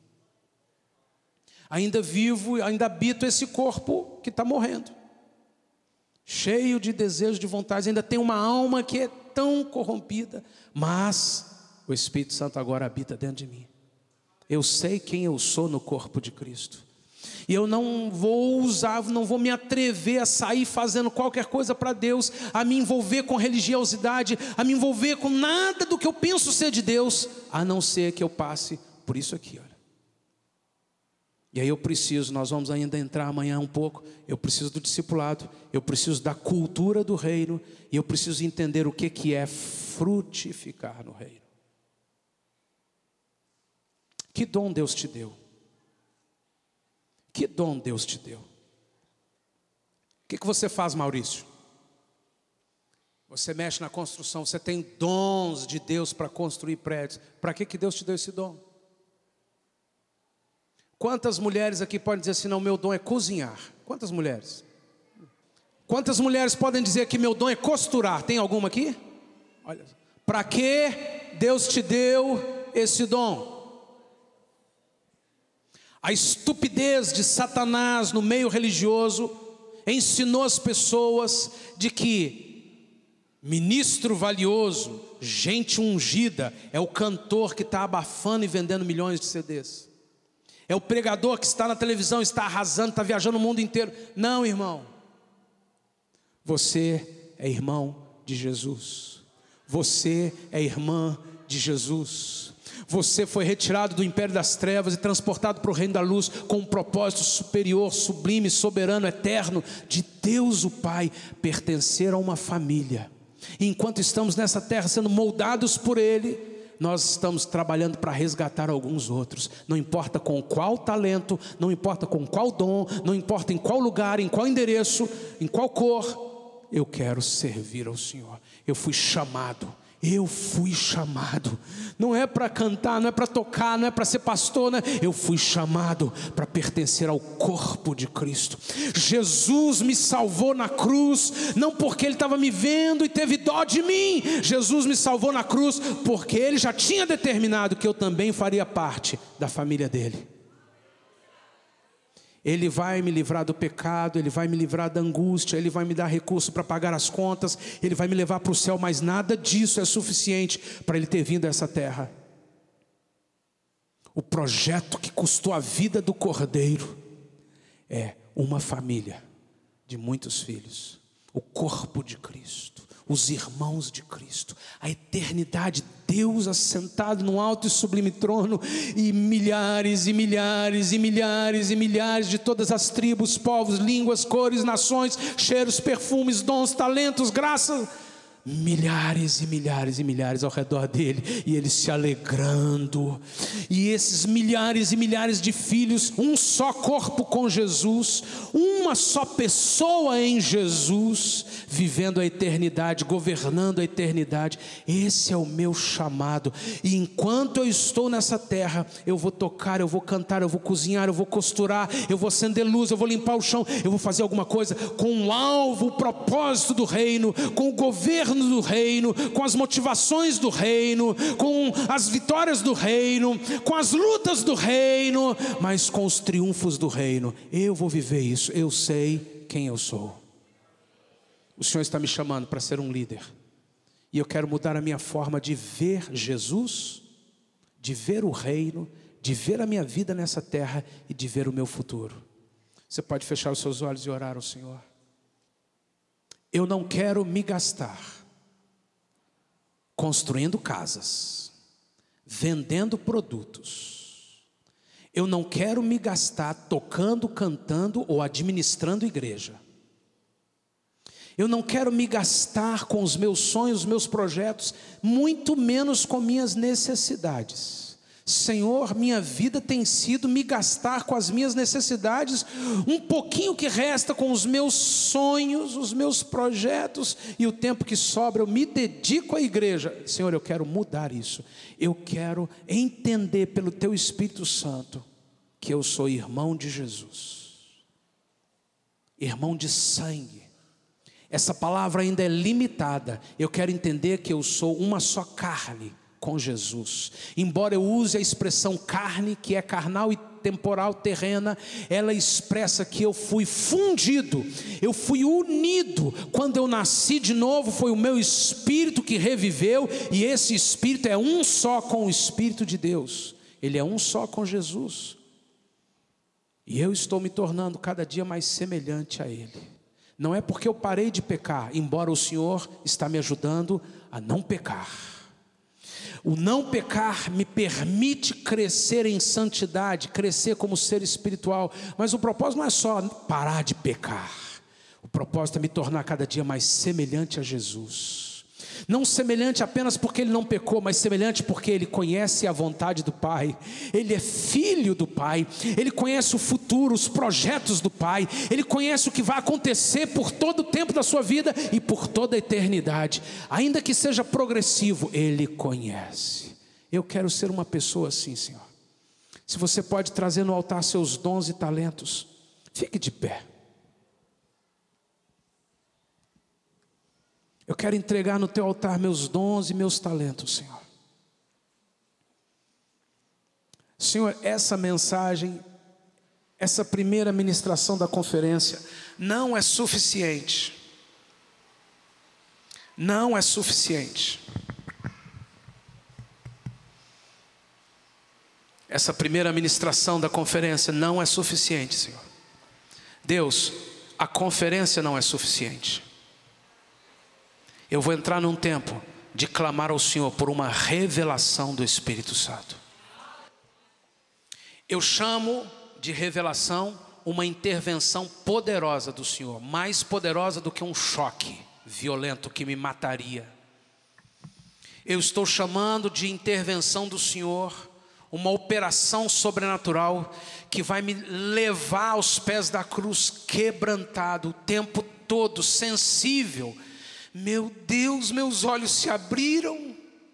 Ainda vivo, ainda habito esse corpo que está morrendo, cheio de desejos, de vontades. Ainda tem uma alma que é tão corrompida, mas o Espírito Santo agora habita dentro de mim. Eu sei quem eu sou no corpo de Cristo. E eu não vou usar, não vou me atrever a sair fazendo qualquer coisa para Deus, a me envolver com religiosidade, a me envolver com nada do que eu penso ser de Deus, a não ser que eu passe por isso aqui, olha. E aí eu preciso, nós vamos ainda entrar amanhã um pouco, eu preciso do discipulado, eu preciso da cultura do reino, e eu preciso entender o que, que é frutificar no reino. Que dom Deus te deu? Que dom Deus te deu? O que, que você faz, Maurício? Você mexe na construção, você tem dons de Deus para construir prédios. Para que, que Deus te deu esse dom? Quantas mulheres aqui podem dizer assim: não, meu dom é cozinhar? Quantas mulheres? Quantas mulheres podem dizer que meu dom é costurar? Tem alguma aqui? Olha, para que Deus te deu esse dom? A estupidez de Satanás no meio religioso ensinou as pessoas de que Ministro valioso, gente ungida, é o cantor que está abafando e vendendo milhões de C Ds. É o pregador que está na televisão, está arrasando, está viajando o mundo inteiro. Não, irmão. Você é irmão de Jesus. Você é irmã de Jesus. Você foi retirado do império das trevas e transportado para o reino da luz com um propósito superior, sublime, soberano, eterno, de Deus o Pai, pertencer a uma família. E enquanto estamos nessa terra sendo moldados por Ele, nós estamos trabalhando para resgatar alguns outros. Não importa com qual talento, não importa com qual dom, não importa em qual lugar, em qual endereço, em qual cor, eu quero servir ao Senhor. Eu fui chamado. Eu fui chamado, não é para cantar, não é para tocar, não é para ser pastor, né? Eu fui chamado para pertencer ao corpo de Cristo. Jesus me salvou na cruz, não porque Ele estava me vendo e teve dó de mim. Jesus me salvou na cruz porque Ele já tinha determinado que eu também faria parte da família dEle. Ele vai me livrar do pecado, Ele vai me livrar da angústia, Ele vai me dar recurso para pagar as contas, Ele vai me levar para o céu, mas nada disso é suficiente para Ele ter vindo a essa terra. O projeto que custou a vida do Cordeiro é uma família de muitos filhos, o corpo de Cristo, os irmãos de Cristo, a eternidade, Deus assentado num alto e sublime trono, e milhares e milhares e milhares e milhares de todas as tribos, povos, línguas, cores, nações, cheiros, perfumes, dons, talentos, graças, milhares e milhares e milhares ao redor dele, e ele se alegrando, e esses milhares e milhares de filhos, um só corpo com Jesus, uma só pessoa em Jesus, vivendo a eternidade, governando a eternidade. Esse é o meu chamado, e enquanto eu estou nessa terra, eu vou tocar, eu vou cantar, eu vou cozinhar, eu vou costurar, eu vou acender luz, eu vou limpar o chão, eu vou fazer alguma coisa com o alvo, o propósito do reino, com o governo do reino, com as motivações do reino, com as vitórias do reino, com as lutas do reino, mas com os triunfos do reino. Eu vou viver isso, eu sei quem eu sou. O Senhor está me chamando para ser um líder, e eu quero mudar a minha forma de ver Jesus, de ver o reino, de ver a minha vida nessa terra e de ver o meu futuro. Você pode fechar os seus olhos e orar ao Senhor. Eu não quero me gastar construindo casas, vendendo produtos. Eu não quero me gastar tocando, cantando ou administrando igreja. Eu não quero me gastar com os meus sonhos, os meus projetos, muito menos com minhas necessidades. Senhor, minha vida tem sido me gastar com as minhas necessidades, um pouquinho que resta com os meus sonhos, os meus projetos, e o tempo que sobra eu me dedico à igreja. Senhor, eu quero mudar isso. Eu quero entender pelo Teu Espírito Santo que eu sou irmão de Jesus, irmão de sangue. Essa palavra ainda é limitada. Eu quero entender que eu sou uma só carne com Jesus. Embora eu use a expressão carne, que é carnal e temporal, terrena, ela expressa que eu fui fundido, eu fui unido. Quando eu nasci de novo, foi o meu espírito que reviveu, e esse espírito é um só com o Espírito de Deus. Ele é um só com Jesus. E eu estou me tornando cada dia mais semelhante a Ele. Não é porque eu parei de pecar, embora o Senhor está me ajudando a não pecar. O não pecar me permite crescer em santidade, crescer como ser espiritual. Mas o propósito não é só parar de pecar. O propósito é me tornar cada dia mais semelhante a Jesus. Não semelhante apenas porque ele não pecou, mas semelhante porque ele conhece a vontade do Pai. Ele é filho do Pai. Ele conhece o futuro, os projetos do Pai. Ele conhece o que vai acontecer por todo o tempo da sua vida e por toda a eternidade. Ainda que seja progressivo, Ele conhece. Eu quero ser uma pessoa assim, Senhor. Se você pode trazer no altar seus dons e talentos, fique de pé. Eu quero entregar no teu altar meus dons e meus talentos, Senhor. Senhor, essa mensagem, essa primeira ministração da conferência não é suficiente. não é suficiente. Essa primeira ministração da conferência não é suficiente, Senhor. Deus, a conferência não é suficiente. Eu vou entrar num tempo de clamar ao Senhor por uma revelação do Espírito Santo. Eu chamo de revelação uma intervenção poderosa do Senhor, mais poderosa do que um choque violento que me mataria. Eu estou chamando de intervenção do Senhor uma operação sobrenatural que vai me levar aos pés da cruz quebrantado o tempo todo, sensível. Meu Deus, meus olhos se abriram.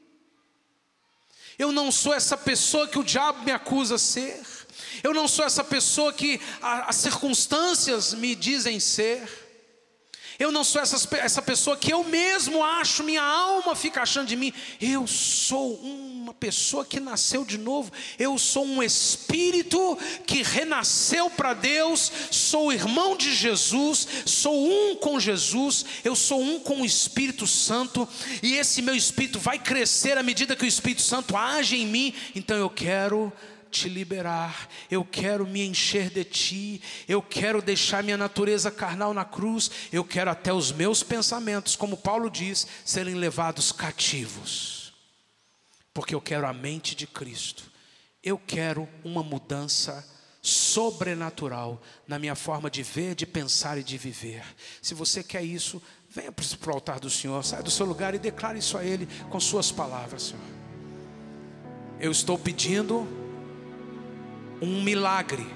Eu não sou essa pessoa que o diabo me acusa ser. Eu não sou essa pessoa que a, as circunstâncias me dizem ser. Eu não sou essa, essa pessoa que eu mesmo acho, minha alma fica achando de mim. Eu sou uma pessoa que nasceu de novo. Eu sou um espírito que renasceu para Deus. Sou irmão de Jesus. Sou um com Jesus. Eu sou um com o Espírito Santo. E esse meu espírito vai crescer à medida que o Espírito Santo age em mim. Então eu quero te liberar, eu quero me encher de ti, eu quero deixar minha natureza carnal na cruz, eu quero até os meus pensamentos, como Paulo diz, serem levados cativos, porque eu quero a mente de Cristo. Eu quero uma mudança sobrenatural na minha forma de ver, de pensar e de viver. Se você quer isso, venha para o altar do Senhor, saia do seu lugar e declare isso a Ele com suas palavras. Senhor, eu estou pedindo um milagre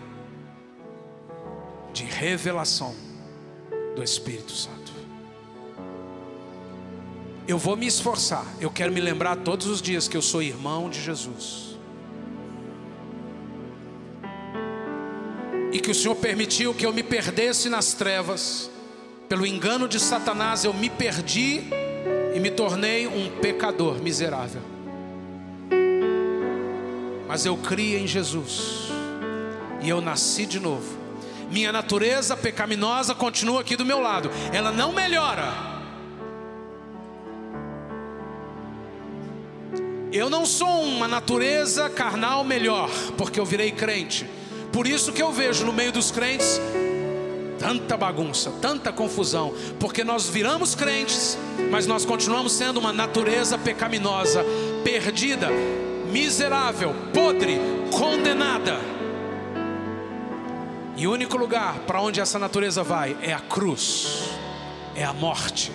de revelação do Espírito Santo. Eu vou me esforçar. Eu quero me lembrar todos os dias que eu sou irmão de Jesus, e que o Senhor permitiu que eu me perdesse nas trevas. Pelo engano de Satanás eu me perdi e me tornei um pecador miserável. Mas eu criei em Jesus e eu nasci de novo. Minha natureza pecaminosa continua aqui do meu lado. Ela não melhora. Eu não sou uma natureza carnal melhor porque eu virei crente. Por isso que eu vejo no meio dos crentes tanta bagunça, tanta confusão, porque nós viramos crentes, mas nós continuamos sendo uma natureza pecaminosa, perdida, miserável, podre, condenada. E o único lugar para onde essa natureza vai é a cruz, é a morte.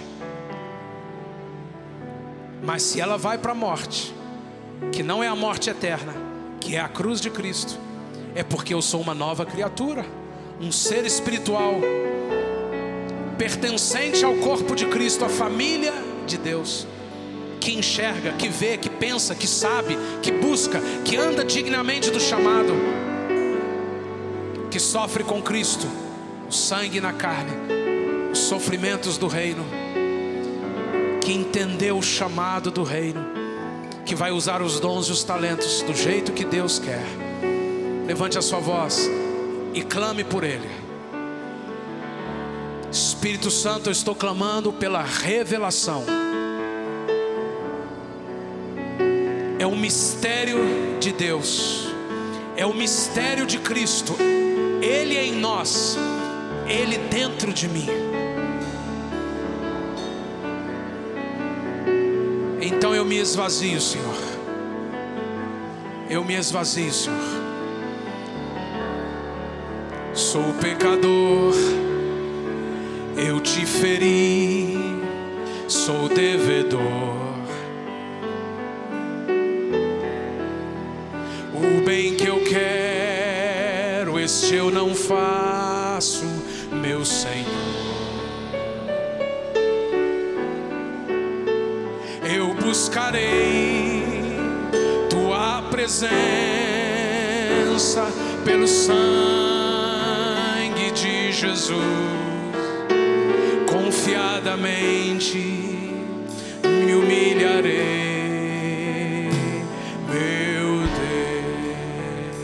Mas se ela vai para a morte, que não é a morte eterna, que é a cruz de Cristo, é porque eu sou uma nova criatura, um ser espiritual, pertencente ao corpo de Cristo, a família de Deus, que enxerga, que vê, que pensa, que sabe, que busca, que anda dignamente do chamado, que sofre com Cristo, o sangue na carne, os sofrimentos do reino, que entendeu o chamado do reino, que vai usar os dons e os talentos do jeito que Deus quer. Levante a sua voz e clame por Ele. Espírito Santo, eu estou clamando pela revelação. É um mistério de Deus, é o mistério de Cristo. Ele é em nós, Ele dentro de mim. Então eu me esvazio, Senhor. Eu me esvazio, Senhor. Sou pecador, eu te feri, sou devedor. O bem que eu quero, este eu não faço, meu Senhor. Eu buscarei tua presença pelo sangue de Jesus. Confiadamente me humilharei, meu Deus.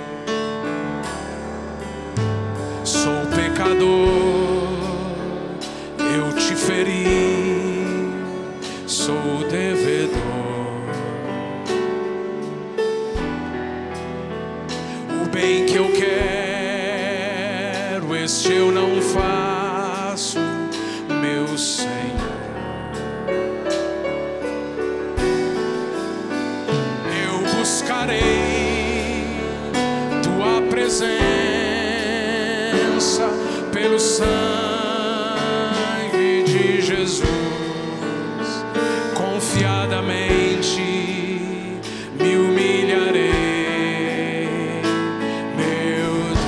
Sou pecador, eu te feri, sou devedor. O bem que eu quero, este eu não faço, meu Senhor. Eu buscarei tua presença pelo sangue de Jesus. Confiadamente me humilharei, meu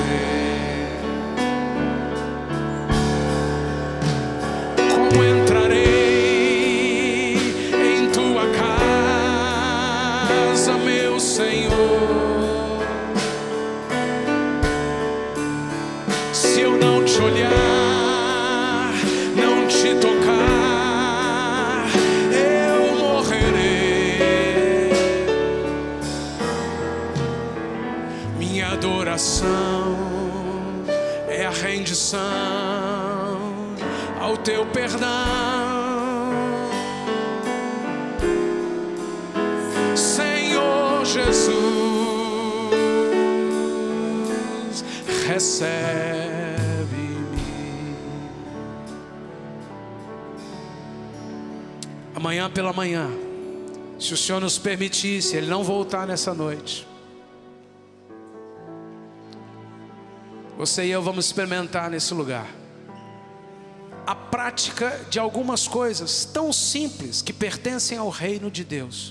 Deus. Como entrarei em tua casa, meu Senhor, se eu não te olhar, não te tocar, eu morrerei. Minha adoração é a rendição ao teu perdão. Senhor Jesus, recebe-me. Amanhã pela manhã, se o Senhor nos permitisse, Ele não voltar nessa noite, você e eu vamos experimentar nesse lugar a prática de algumas coisas tão simples que pertencem ao reino de Deus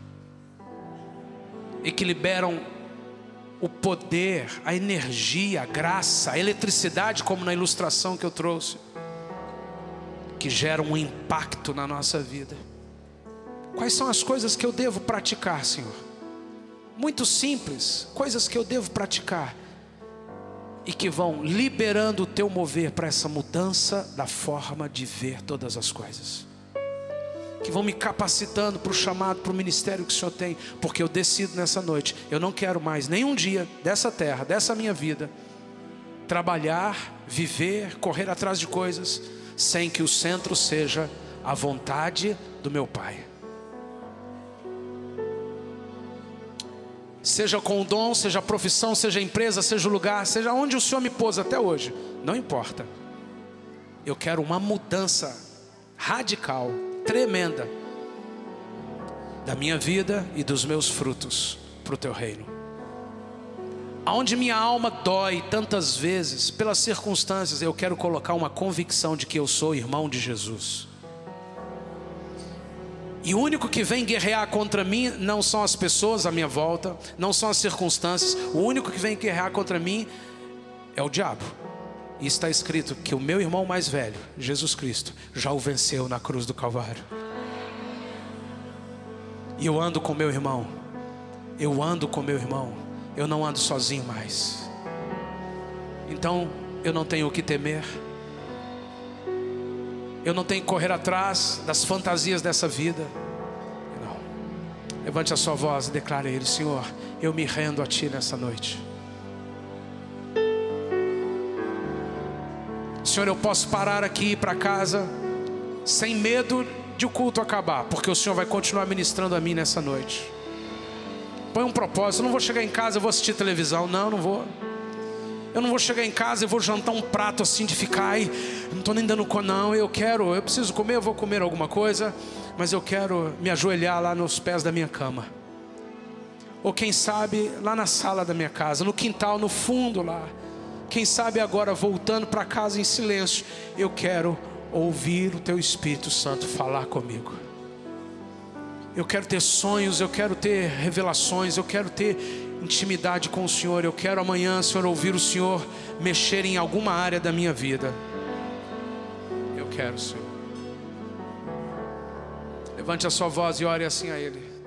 e que liberam o poder, a energia, a graça, a eletricidade, como na ilustração que eu trouxe, que geram um impacto na nossa vida. Quais são as coisas que eu devo praticar, Senhor? Muito simples, coisas que eu devo praticar e que vão liberando o teu mover para essa mudança da forma de ver todas as coisas, que vão me capacitando para o chamado, para o ministério que o Senhor tem. Porque eu decido nessa noite, eu não quero mais nenhum dia dessa terra, dessa minha vida, trabalhar, viver, correr atrás de coisas sem que o centro seja a vontade do meu Pai. Seja com o dom, seja a profissão, seja a empresa, seja o lugar, seja onde o Senhor me pôs até hoje, não importa. Eu quero uma mudança radical, tremenda, da minha vida e dos meus frutos para o teu reino. Aonde minha alma dói tantas vezes pelas circunstâncias, eu quero colocar uma convicção de que eu sou irmão de Jesus. E o único que vem guerrear contra mim não são as pessoas à minha volta, não são as circunstâncias. O único que vem guerrear contra mim é o diabo. E está escrito que o meu irmão mais velho, Jesus Cristo, já o venceu na cruz do Calvário. E eu ando com meu irmão, eu ando com meu irmão, eu não ando sozinho mais. Então eu não tenho o que temer, eu não tenho que correr atrás das fantasias dessa vida. Não. Levante a sua voz e declare a Ele: Senhor, eu me rendo a Ti nessa noite. Senhor, eu posso parar aqui e ir para casa sem medo de o culto acabar, porque o Senhor vai continuar ministrando a mim nessa noite. Põe um propósito. Eu não vou chegar em casa e vou assistir televisão. Não, não vou. Eu não vou chegar em casa e vou jantar um prato assim de ficar, ai, não estou nem dando conta, não. Eu quero, eu preciso comer, eu vou comer alguma coisa, mas eu quero me ajoelhar lá nos pés da minha cama. Ou quem sabe lá na sala da minha casa, no quintal, no fundo lá. Quem sabe agora voltando para casa em silêncio, eu quero ouvir o Teu Espírito Santo falar comigo. Eu quero ter sonhos, eu quero ter revelações, eu quero ter intimidade com o Senhor. Eu quero amanhã, Senhor, ouvir o Senhor mexer em alguma área da minha vida. Eu quero, Senhor. Levante a sua voz e ore assim a Ele.